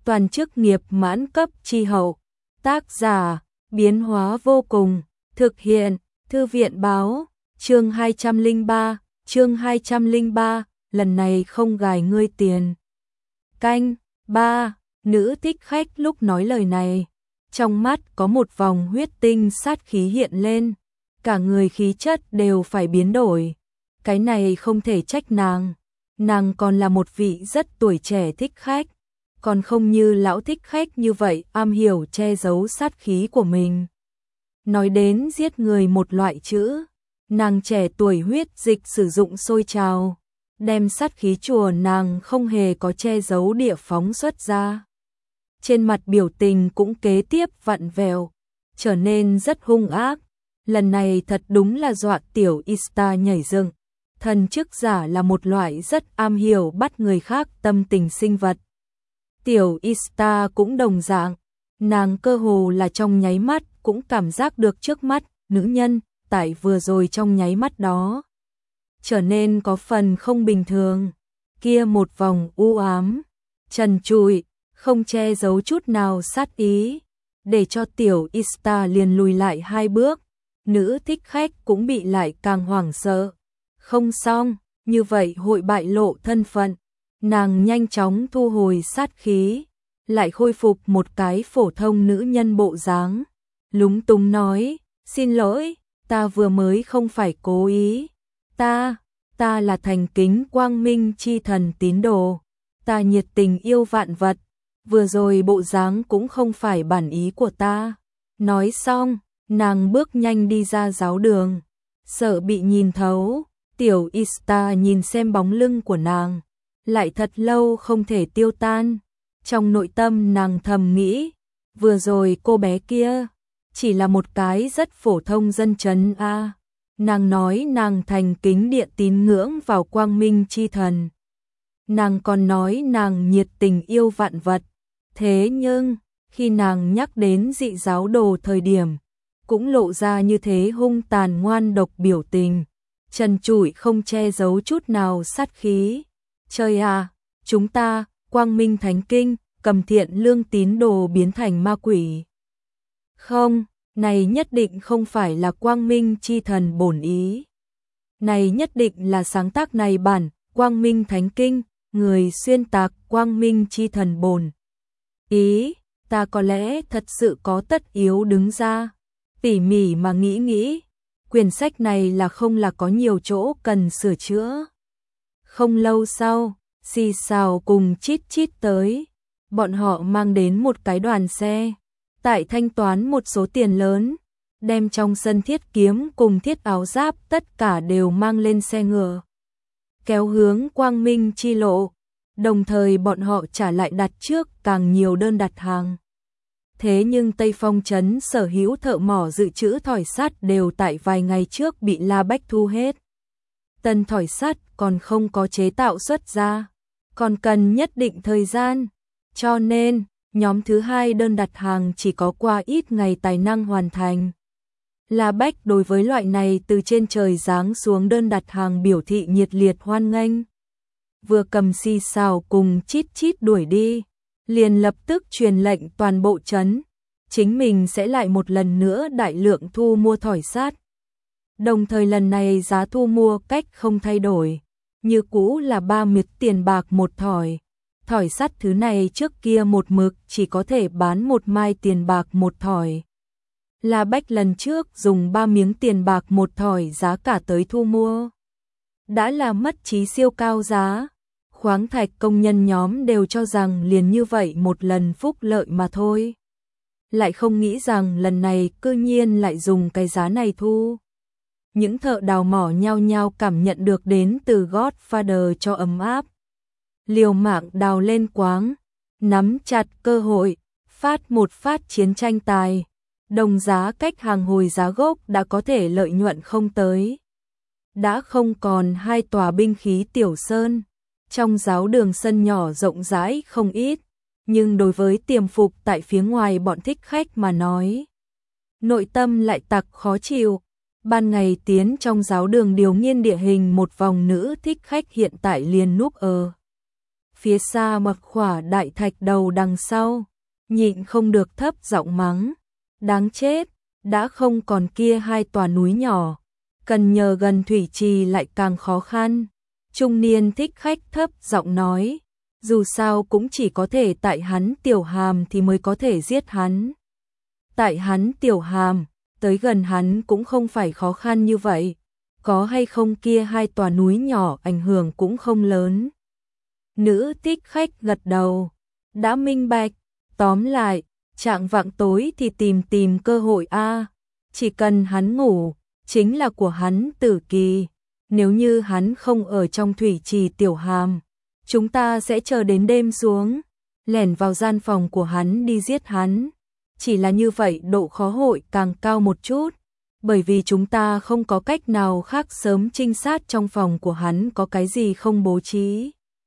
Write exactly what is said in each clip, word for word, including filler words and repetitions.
toàn chức nghiệp mãn cấp chi hậu. Tác giả, biến hóa vô cùng, thực hiện, thư viện báo, chương hai trăm lẻ ba, chương hai trăm lẻ ba, lần này không gài ngươi tiền. Canh, ba, nữ thích khách lúc nói lời này, trong mắt có một vòng huyết tinh sát khí hiện lên, cả người khí chất đều phải biến đổi. Cái này không thể trách nàng, nàng còn là một vị rất tuổi trẻ thích khách, còn không như lão thích khách như vậy am hiểu che giấu sát khí của mình. Nói đến giết người một loại chữ, nàng trẻ tuổi huyết dịch sử dụng sôi trào, đem sát khí chùa nàng không hề có che giấu địa phóng xuất ra. Trên mặt biểu tình cũng kế tiếp vặn vẹo, trở nên rất hung ác. Lần này thật đúng là dọa tiểu Ista nhảy dựng. Thần chức giả là một loại rất am hiểu bắt người khác tâm tình sinh vật. Tiểu Ista cũng đồng dạng, nàng cơ hồ là trong nháy mắt cũng cảm giác được trước mắt nữ nhân, tại vừa rồi trong nháy mắt đó trở nên có phần không bình thường. Kia một vòng u ám, trần trụi, không che giấu chút nào sát ý, để cho tiểu Ista liền lùi lại hai bước. Nữ thích khách cũng bị lại càng hoảng sợ. Không xong, như vậy hội bại lộ thân phận. Nàng nhanh chóng thu hồi sát khí, lại khôi phục một cái phổ thông nữ nhân bộ dáng. Lúng túng nói, xin lỗi, ta vừa mới không phải cố ý. Ta, ta là thành kính quang minh chi thần tín đồ. Ta nhiệt tình yêu vạn vật. Vừa rồi bộ dáng cũng không phải bản ý của ta. Nói xong, nàng bước nhanh đi ra giáo đường. Sợ bị nhìn thấu, tiểu Ista nhìn xem bóng lưng của nàng, lại thật lâu không thể tiêu tan. Trong nội tâm nàng thầm nghĩ, vừa rồi cô bé kia chỉ là một cái rất phổ thông dân trấn a. À. Nàng nói nàng thành kính địa tín ngưỡng vào quang minh chi thần. Nàng còn nói nàng nhiệt tình yêu vạn vật. Thế nhưng, khi nàng nhắc đến dị giáo đồ thời điểm, cũng lộ ra như thế hung tàn ngoan độc biểu tình, trần trụi không che giấu chút nào sát khí. Trời à, chúng ta, quang minh thánh kinh, cầm thiện lương tín đồ biến thành ma quỷ. Không, này nhất định không phải là quang minh chi thần bổn ý. Này nhất định là sáng tác này bản, quang minh thánh kinh, người xuyên tạc quang minh chi thần bổn ý. Ta có lẽ thật sự có tất yếu đứng ra, tỉ mỉ mà nghĩ nghĩ, quyển sách này là không là có nhiều chỗ cần sửa chữa. Không lâu sau, xì xào cùng chít chít tới, bọn họ mang đến một cái đoàn xe, tại thanh toán một số tiền lớn, đem trong sân thiết kiếm cùng thiết áo giáp tất cả đều mang lên xe ngựa, kéo hướng quang minh chi lộ, đồng thời bọn họ trả lại đặt trước càng nhiều đơn đặt hàng. Thế nhưng Tây Phong trấn sở hữu thợ mỏ dự trữ thỏi sắt đều tại vài ngày trước bị La Bách thu hết. Tân thỏi sắt còn không có chế tạo xuất ra, còn cần nhất định thời gian, cho nên nhóm thứ hai đơn đặt hàng chỉ có qua ít ngày tài năng hoàn thành. La Bách đối với loại này từ trên trời giáng xuống đơn đặt hàng biểu thị nhiệt liệt hoan nghênh. Vừa cầm xì xào cùng chít chít đuổi đi, liền lập tức truyền lệnh toàn bộ trấn, chính mình sẽ lại một lần nữa đại lượng thu mua thỏi sắt. Đồng thời lần này giá thu mua cách không thay đổi, như cũ là ba miếng tiền bạc một thỏi. Thỏi sắt thứ này trước kia một mực chỉ có thể bán một mai tiền bạc một thỏi. La Bách lần trước dùng ba miếng tiền bạc một thỏi giá cả tới thu mua, đã là mất trí siêu cao giá. Khoáng thạch công nhân nhóm đều cho rằng liền như vậy một lần phúc lợi mà thôi. Lại không nghĩ rằng lần này cư nhiên lại dùng cái giá này thu. Những thợ đào mỏ nhao nhao cảm nhận được đến từ Godfather cho ấm áp. Liều mạng đào lên quáng, nắm chặt cơ hội, phát một phát chiến tranh tài. Đồng giá cách hàng hồi giá gốc đã có thể lợi nhuận không tới. Đã không còn hai tòa binh khí tiểu sơn. Trong giáo đường sân nhỏ rộng rãi không ít, nhưng đối với tiềm phục tại phía ngoài bọn thích khách mà nói, nội tâm lại tặc khó chịu. Ban ngày tiến trong giáo đường điều nghiên địa hình một vòng nữ thích khách hiện tại liền núp ở Phía xa một khỏa đại thạch đầu đằng sau, nhịn không được thấp giọng mắng. Đáng chết, đã không còn kia hai tòa núi nhỏ, cần nhờ gần thủy trì lại càng khó khăn. Trung niên thích khách thấp giọng nói, dù sao cũng chỉ có thể tại hắn Tiểu Hàm thì mới có thể giết hắn. Tại hắn Tiểu Hàm, tới gần hắn cũng không phải khó khăn như vậy, có hay không kia hai tòa núi nhỏ ảnh hưởng cũng không lớn. Nữ thích khách gật đầu, đã minh bạch, tóm lại, trạng vạng tối thì tìm tìm cơ hội a, chỉ cần hắn ngủ, chính là của hắn tử kỳ, nếu như hắn không ở trong thủy trì Tiểu Hàm, chúng ta sẽ chờ đến đêm xuống, lẻn vào gian phòng của hắn đi giết hắn, chỉ là như vậy độ khó hội càng cao một chút, bởi vì chúng ta không có cách nào khác sớm trinh sát trong phòng của hắn có cái gì không bố trí.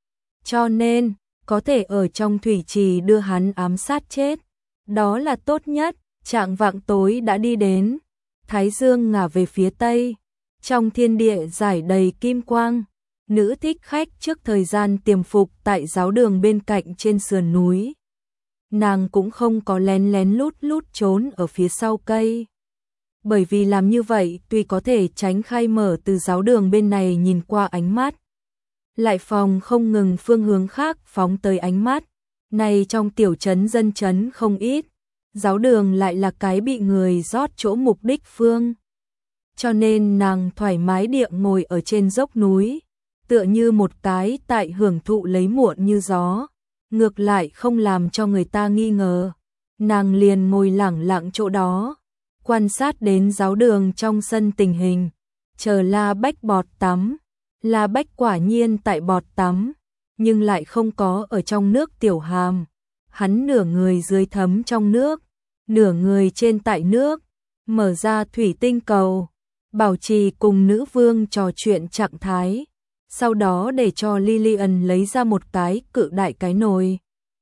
Cho nên, có thể ở trong thủy trì đưa hắn ám sát chết, đó là tốt nhất. Trạng vạng tối đã đi đến, thái dương ngả về phía tây, trong thiên địa rải đầy kim quang. Nữ thích khách trước thời gian tiềm phục tại giáo đường bên cạnh trên sườn núi. Nàng cũng không có lén lén lút lút trốn ở phía sau cây. Bởi vì làm như vậy tuy có thể tránh khai mở từ giáo đường bên này nhìn qua ánh mắt, lại phòng không ngừng phương hướng khác phóng tới ánh mắt. Này trong tiểu trấn dân trấn không ít, giáo đường lại là cái bị người rót chỗ mục đích phương. Cho nên nàng thoải mái địa ngồi ở trên dốc núi, tựa như một cái tại hưởng thụ lấy muộn như gió, ngược lại không làm cho người ta nghi ngờ. Nàng liền ngồi lẳng lặng chỗ đó, quan sát đến giáo đường trong sân tình hình, chờ La Bách bọt tắm. La Bách quả nhiên tại bọt tắm, nhưng lại không có ở trong nước Tiểu Hàm. Hắn nửa người dưới thấm trong nước, nửa người trên tại nước, mở ra thủy tinh cầu, bảo trì cùng nữ vương trò chuyện trạng thái. Sau đó để cho Lillian lấy ra một cái cự đại cái nồi,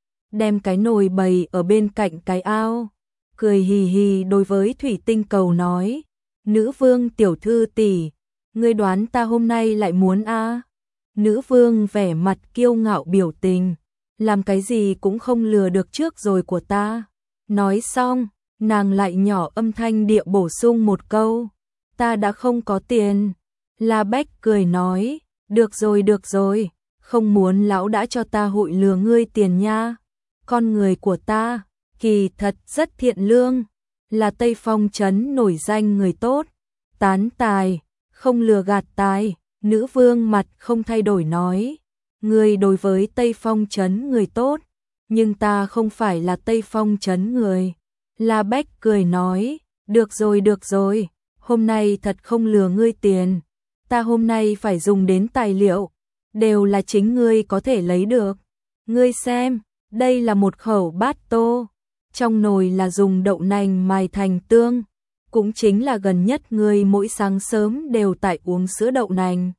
đem cái nồi bày ở bên cạnh cái ao, cười hì hì đối với thủy tinh cầu nói, nữ vương tiểu thư tỷ, ngươi đoán ta hôm nay lại muốn a? À? Nữ vương vẻ mặt kiêu ngạo biểu tình, làm cái gì cũng không lừa được trước rồi của ta. Nói xong, nàng lại nhỏ âm thanh địa bổ sung một câu, ta đã không có tiền. La Bách cười nói, được rồi được rồi, không muốn lão đã cho ta hội lừa ngươi tiền nha. Con người của ta, kỳ thật rất thiện lương, là Tây Phong trấn nổi danh người tốt, tán tài, không lừa gạt tài. Nữ vương mặt không thay đổi nói, ngươi đối với Tây Phong trấn người tốt, nhưng ta không phải là Tây Phong trấn người. La Bách cười nói, được rồi được rồi, hôm nay thật không lừa ngươi tiền, ta hôm nay phải dùng đến tài liệu, đều là chính ngươi có thể lấy được. Ngươi xem, đây là một khẩu bát tô, trong nồi là dùng đậu nành mài thành tương, cũng chính là gần nhất ngươi mỗi sáng sớm đều tại uống sữa đậu nành.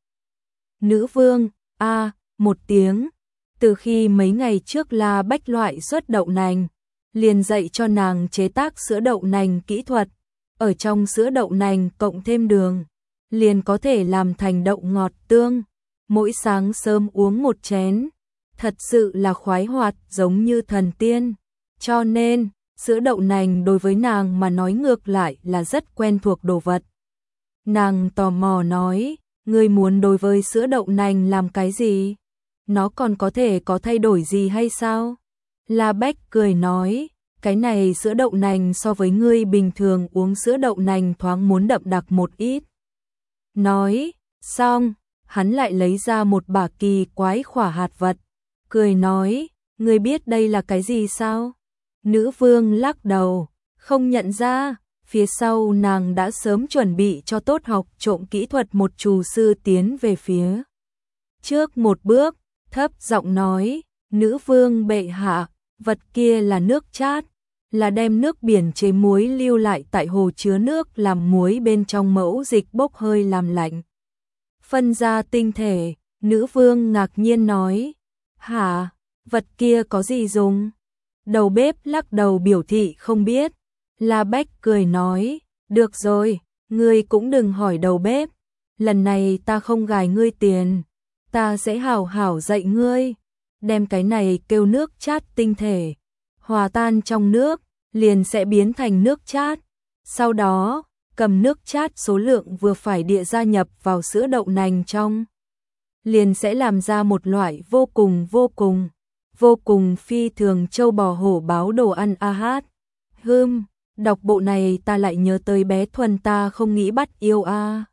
Nữ vương, a à, một tiếng, từ khi mấy ngày trước La Bách loại xuất đậu nành, liền dạy cho nàng chế tác sữa đậu nành kỹ thuật, ở trong sữa đậu nành cộng thêm đường, liền có thể làm thành đậu ngọt tương, mỗi sáng sớm uống một chén, thật sự là khoái hoạt giống như thần tiên, cho nên sữa đậu nành đối với nàng mà nói ngược lại là rất quen thuộc đồ vật. Nàng tò mò nói, ngươi muốn đối với sữa đậu nành làm cái gì? Nó còn có thể có thay đổi gì hay sao? La Bách cười nói, cái này sữa đậu nành so với ngươi bình thường uống sữa đậu nành thoáng muốn đậm đặc một ít. Nói, xong, hắn lại lấy ra một bả kỳ quái khỏa hạt vật, cười nói, ngươi biết đây là cái gì sao? Nữ vương lắc đầu, không nhận ra, phía sau nàng đã sớm chuẩn bị cho tốt học trộm kỹ thuật một trù sư tiến về phía trước một bước, thấp giọng nói, nữ vương bệ hạ, vật kia là nước chát, là đem nước biển chế muối lưu lại tại hồ chứa nước làm muối bên trong mẫu dịch bốc hơi làm lạnh. Phân ra tinh thể, nữ vương ngạc nhiên nói, hả, vật kia có gì dùng? Đầu bếp lắc đầu biểu thị không biết. La Bách cười nói, được rồi, ngươi cũng đừng hỏi đầu bếp, lần này ta không gài ngươi tiền, ta sẽ hảo hảo dạy ngươi. đem cái này kêu nước chát tinh thể, hòa tan trong nước, liền sẽ biến thành nước chát. Sau đó, cầm nước chát số lượng vừa phải địa gia nhập vào sữa đậu nành trong, liền sẽ làm ra một loại vô cùng vô cùng, vô cùng phi thường châu bò hổ báo đồ ăn a hát. Hưm, đọc bộ này ta lại nhớ tới bé Thuần ta không nghĩ bắt yêu a.